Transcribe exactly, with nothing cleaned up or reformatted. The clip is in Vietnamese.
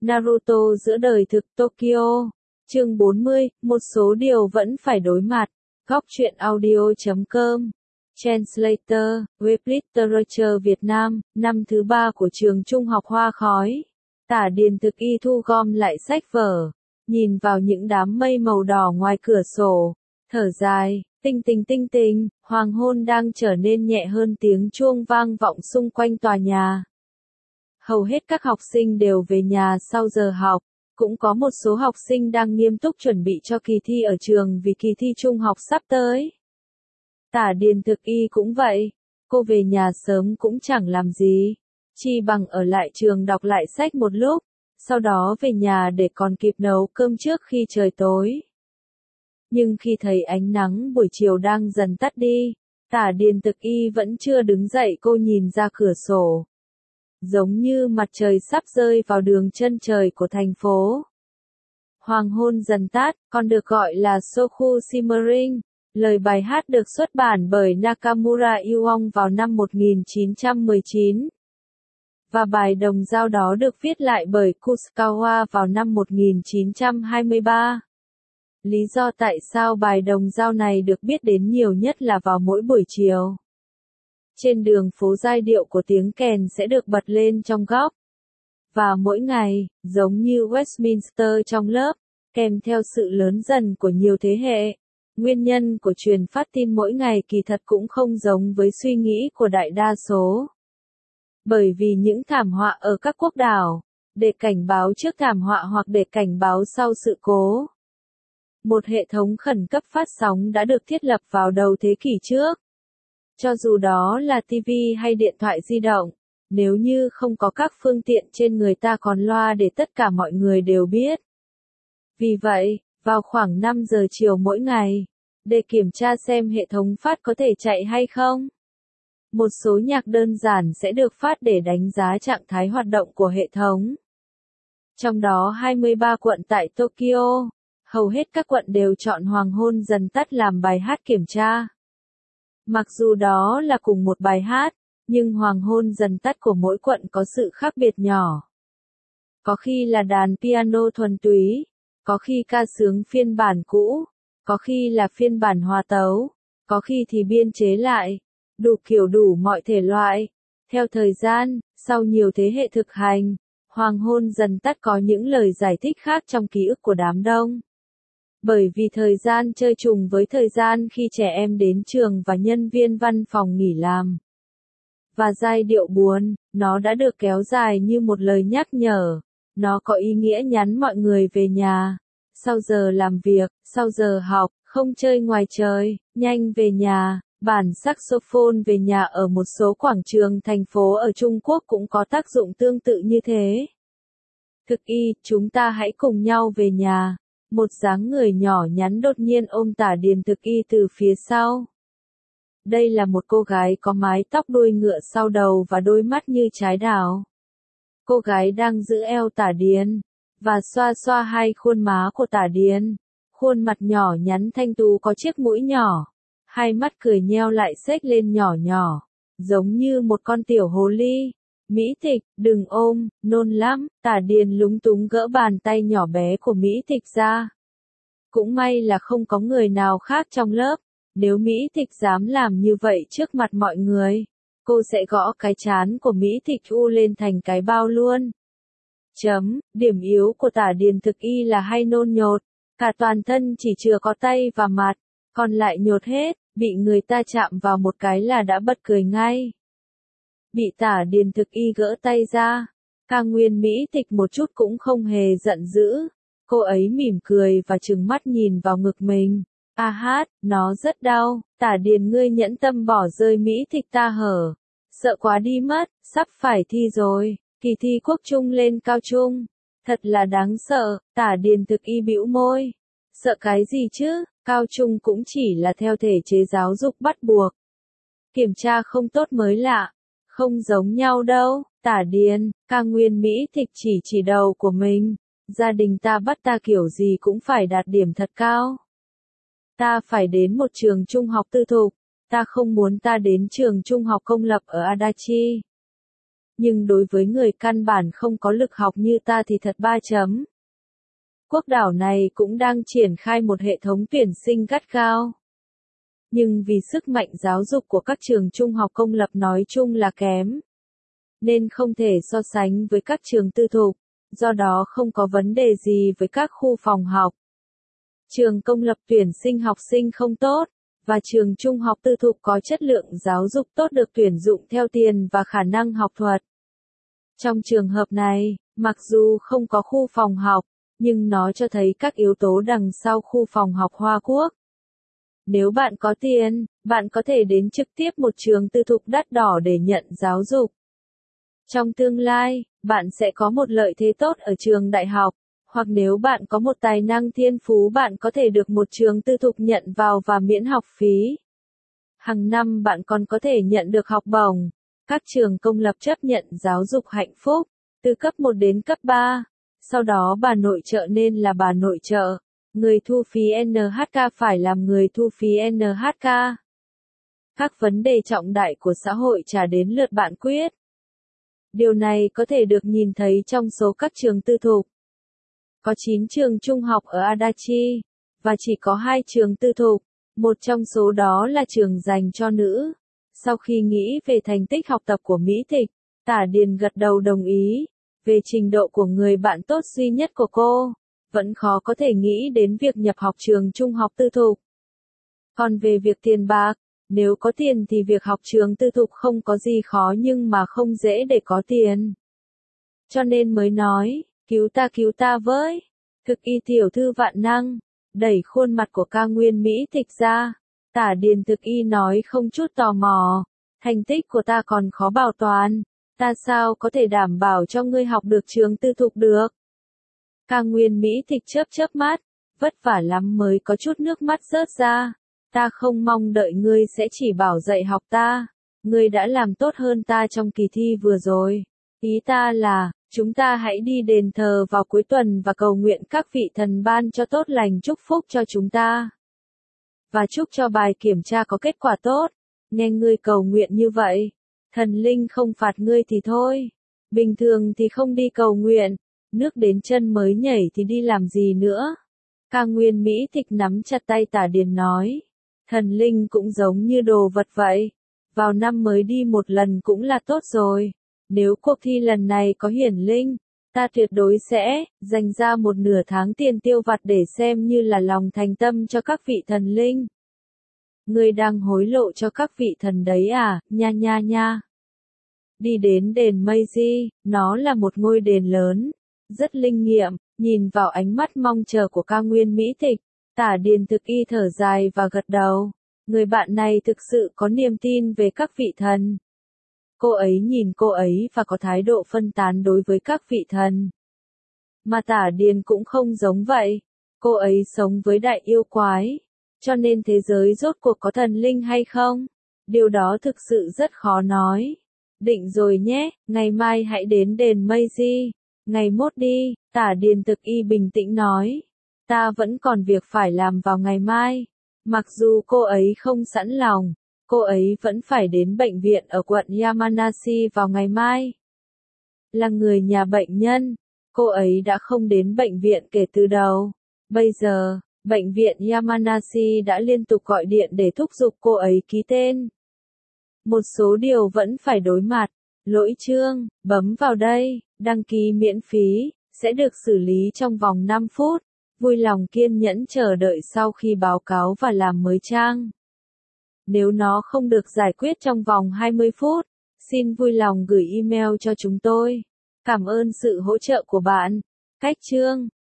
Naruto giữa đời thực Tokyo. Chương bốn mươi, một số điều vẫn phải đối mặt. Góc truyện audio chấm com. Translator, Web Literature Việt Nam, năm thứ ba của trường trung học Hoa Khói. Tả Điền Thực Y thu gom lại sách vở, nhìn vào những đám mây màu đỏ ngoài cửa sổ, thở dài, tinh tình tinh tình, hoàng hôn đang trở nên nhẹ hơn, tiếng chuông vang vọng xung quanh tòa nhà. Hầu hết các học sinh đều về nhà sau giờ học, cũng có một số học sinh đang nghiêm túc chuẩn bị cho kỳ thi ở trường vì kỳ thi trung học sắp tới. Tả Điền Thực Y cũng vậy, cô về nhà sớm cũng chẳng làm gì, chi bằng ở lại trường đọc lại sách một lúc, sau đó về nhà để còn kịp nấu cơm trước khi trời tối. Nhưng khi thấy ánh nắng buổi chiều đang dần tắt đi, Tả Điền Thực Y vẫn chưa đứng dậy, cô nhìn ra cửa sổ. Giống như mặt trời sắp rơi vào đường chân trời của thành phố. Hoàng hôn dần tắt, còn được gọi là Soku Shimmering. Lời bài hát được xuất bản bởi Nakamura Iwong vào năm một nghìn chín trăm mười chín. Và bài đồng dao đó được viết lại bởi Kusukawa vào năm một nghìn chín trăm hai mươi ba. Lý do tại sao bài đồng dao này được biết đến nhiều nhất là vào mỗi buổi chiều. Trên đường phố giai điệu của tiếng kèn sẽ được bật lên trong góc. Và mỗi ngày, giống như Westminster trong lớp, kèm theo sự lớn dần của nhiều thế hệ. Nguyên nhân của truyền phát tin mỗi ngày kỳ thật cũng không giống với suy nghĩ của đại đa số. Bởi vì những thảm họa ở các quốc đảo, để cảnh báo trước thảm họa hoặc để cảnh báo sau sự cố. Một hệ thống khẩn cấp phát sóng đã được thiết lập vào đầu thế kỷ trước. Cho dù đó là ti vi hay điện thoại di động, nếu như không có các phương tiện trên người ta còn loa để tất cả mọi người đều biết. Vì vậy, vào khoảng năm giờ chiều mỗi ngày, để kiểm tra xem hệ thống phát có thể chạy hay không, một số nhạc đơn giản sẽ được phát để đánh giá trạng thái hoạt động của hệ thống. Trong đó hai mươi ba quận tại Tokyo, hầu hết các quận đều chọn hoàng hôn dần tắt làm bài hát kiểm tra. Mặc dù đó là cùng một bài hát, nhưng hoàng hôn dần tắt của mỗi quận có sự khác biệt nhỏ. Có khi là đàn piano thuần túy, có khi ca sướng phiên bản cũ, có khi là phiên bản hòa tấu, có khi thì biên chế lại, đủ kiểu đủ mọi thể loại. Theo thời gian, sau nhiều thế hệ thực hành, hoàng hôn dần tắt có những lời giải thích khác trong ký ức của đám đông. Bởi vì thời gian chơi trùng với thời gian khi trẻ em đến trường và nhân viên văn phòng nghỉ làm. Và giai điệu buồn, nó đã được kéo dài như một lời nhắc nhở. Nó có ý nghĩa nhắn mọi người về nhà. Sau giờ làm việc, sau giờ học, không chơi ngoài trời, nhanh về nhà. Bản saxophone về nhà ở một số quảng trường thành phố ở Trung Quốc cũng có tác dụng tương tự như thế. Thực Y, chúng ta hãy cùng nhau về nhà. Một dáng người nhỏ nhắn đột nhiên ôm Tả Điền Thực Y từ phía sau. Đây là một cô gái có mái tóc đuôi ngựa sau đầu và đôi mắt như trái đào. Cô gái đang giữ eo Tả Điền, và xoa xoa hai khuôn má của Tả Điền. Khuôn mặt nhỏ nhắn thanh tú có chiếc mũi nhỏ. Hai mắt cười nheo lại xếch lên nhỏ nhỏ, giống như một con tiểu hồ ly. Mỹ Tịch, đừng ôm, nôn lắm. Tả Điền lúng túng gỡ bàn tay nhỏ bé của Mỹ Tịch ra. Cũng may là không có người nào khác trong lớp. Nếu Mỹ Tịch dám làm như vậy trước mặt mọi người, cô sẽ gõ cái trán của Mỹ Tịch u lên thành cái bao luôn. Chấm, điểm yếu của Tả Điền Thực Y là hay nôn nhột. Cả toàn thân chỉ chừa có tay và mặt, còn lại nhột hết, bị người ta chạm vào một cái là đã bật cười ngay. Bị Tả Điền Thực Y gỡ tay ra, Ca Nguyên Mỹ Tịch một chút cũng không hề giận dữ. Cô ấy mỉm cười và trừng mắt nhìn vào ngực mình. A hát, nó rất đau. Tả Điền, ngươi nhẫn tâm bỏ rơi Mỹ Tịch ta hở. Sợ quá đi mất, sắp phải thi rồi. Kỳ thi quốc trung lên cao trung. Thật là đáng sợ. Tả Điền Thực Y bĩu môi. Sợ cái gì chứ, cao trung cũng chỉ là theo thể chế giáo dục bắt buộc. Kiểm tra không tốt mới lạ. Không giống nhau đâu. Tả Điền, Ca Nguyên Mỹ Tịch chỉ chỉ đầu của mình. Gia đình ta bắt ta kiểu gì cũng phải đạt điểm thật cao. Ta phải đến một trường trung học tư thục. Ta không muốn ta đến trường trung học công lập ở Adachi. nhưng đối với người căn bản không có lực học như ta thì thật ba chấm. Quốc đảo này cũng đang triển khai một hệ thống tuyển sinh gắt gao. Nhưng vì sức mạnh giáo dục của các trường trung học công lập nói chung là kém, nên không thể so sánh với các trường tư thục, do đó không có vấn đề gì với các khu phòng học. Trường công lập tuyển sinh học sinh không tốt, và trường trung học tư thục có chất lượng giáo dục tốt được tuyển dụng theo tiền và khả năng học thuật. Trong trường hợp này, mặc dù không có khu phòng học, nhưng nó cho thấy các yếu tố đằng sau khu phòng học Hoa Quốc. Nếu bạn có tiền, bạn có thể đến trực tiếp một trường tư thục đắt đỏ để nhận giáo dục. Trong tương lai, bạn sẽ có một lợi thế tốt ở trường đại học, hoặc nếu bạn có một tài năng thiên phú bạn có thể được một trường tư thục nhận vào và miễn học phí. Hàng năm bạn còn có thể nhận được học bổng. Các trường công lập chấp nhận giáo dục hạnh phúc, từ cấp một đến cấp ba. Sau đó bà nội trợ nên là bà nội trợ. Người thu phí en hát ca phải làm người thu phí en hát ca. Các vấn đề trọng đại của xã hội trả đến lượt bạn quyết. Điều này có thể được nhìn thấy trong số các trường tư thục. Có chín trường trung học ở Adachi, và chỉ có hai trường tư thục, một trong số đó là trường dành cho nữ. Sau khi nghĩ về thành tích học tập của Mỹ Thịch, Tả Điền gật đầu đồng ý. Về trình độ của người bạn tốt duy nhất của cô, vẫn khó có thể nghĩ đến việc nhập học trường trung học tư thục. Còn về việc tiền bạc, nếu có tiền thì việc học trường tư thục không có gì khó nhưng mà không dễ để có tiền. Cho nên mới nói, cứu ta cứu ta với. Thực y tiểu thư vạn năng, đẩy khuôn mặt của ca nguyên Mỹ Thịch ra. Tả Điền thực y nói không chút tò mò, thành tích của ta còn khó bảo toàn, ta sao có thể đảm bảo cho ngươi học được trường tư thục được. Ca nguyên Mỹ Thịch chớp chớp mắt, vất vả lắm mới có chút nước mắt rớt ra. Ta không mong đợi ngươi sẽ chỉ bảo dạy học ta, ngươi đã làm tốt hơn ta trong kỳ thi vừa rồi. Ý ta là, chúng ta hãy đi đền thờ vào cuối tuần và cầu nguyện các vị thần ban cho tốt lành chúc phúc cho chúng ta. Và chúc cho bài kiểm tra có kết quả tốt. Nghe ngươi cầu nguyện như vậy, thần linh không phạt ngươi thì thôi. Bình thường thì không đi cầu nguyện, nước đến chân mới nhảy thì đi làm gì nữa. Ca nguyên Mỹ Thịch nắm chặt tay Tả Điền nói. Thần linh cũng giống như đồ vật vậy. Vào năm mới đi một lần cũng là tốt rồi. Nếu cuộc thi lần này có hiển linh, ta tuyệt đối sẽ dành ra một nửa tháng tiền tiêu vặt để xem như là lòng thành tâm cho các vị thần linh. Ngươi đang hối lộ cho các vị thần đấy à, nha nha nha. Đi đến đền Meiji, nó là một ngôi đền lớn, rất linh nghiệm, nhìn vào ánh mắt mong chờ của ca nguyên Mỹ Thịch, Tả Điền thực y thở dài và gật đầu. Người bạn này thực sự có niềm tin về các vị thần. Cô ấy nhìn cô ấy và có thái độ phân tán đối với các vị thần. Mà Tả Điền cũng không giống vậy. Cô ấy sống với đại yêu quái. Cho nên thế giới rốt cuộc có thần linh hay không? Điều đó thực sự rất khó nói. Định rồi nhé, ngày mai hãy đến đền Meiji. Ngày mốt đi, Tả Điền thực y bình tĩnh nói. Ta vẫn còn việc phải làm vào ngày mai. Mặc dù cô ấy không sẵn lòng, cô ấy vẫn phải đến bệnh viện ở quận Yamanashi vào ngày mai. Là người nhà bệnh nhân, cô ấy đã không đến bệnh viện kể từ đầu. Bây giờ, bệnh viện Yamanashi đã liên tục gọi điện để thúc giục cô ấy ký tên. Một số điều vẫn phải đối mặt. Lỗi chương, bấm vào đây, đăng ký miễn phí, sẽ được xử lý trong vòng năm phút. Vui lòng kiên nhẫn chờ đợi sau khi báo cáo và làm mới trang. Nếu nó không được giải quyết trong vòng hai mươi phút, xin vui lòng gửi email cho chúng tôi. Cảm ơn sự hỗ trợ của bạn. Cách chương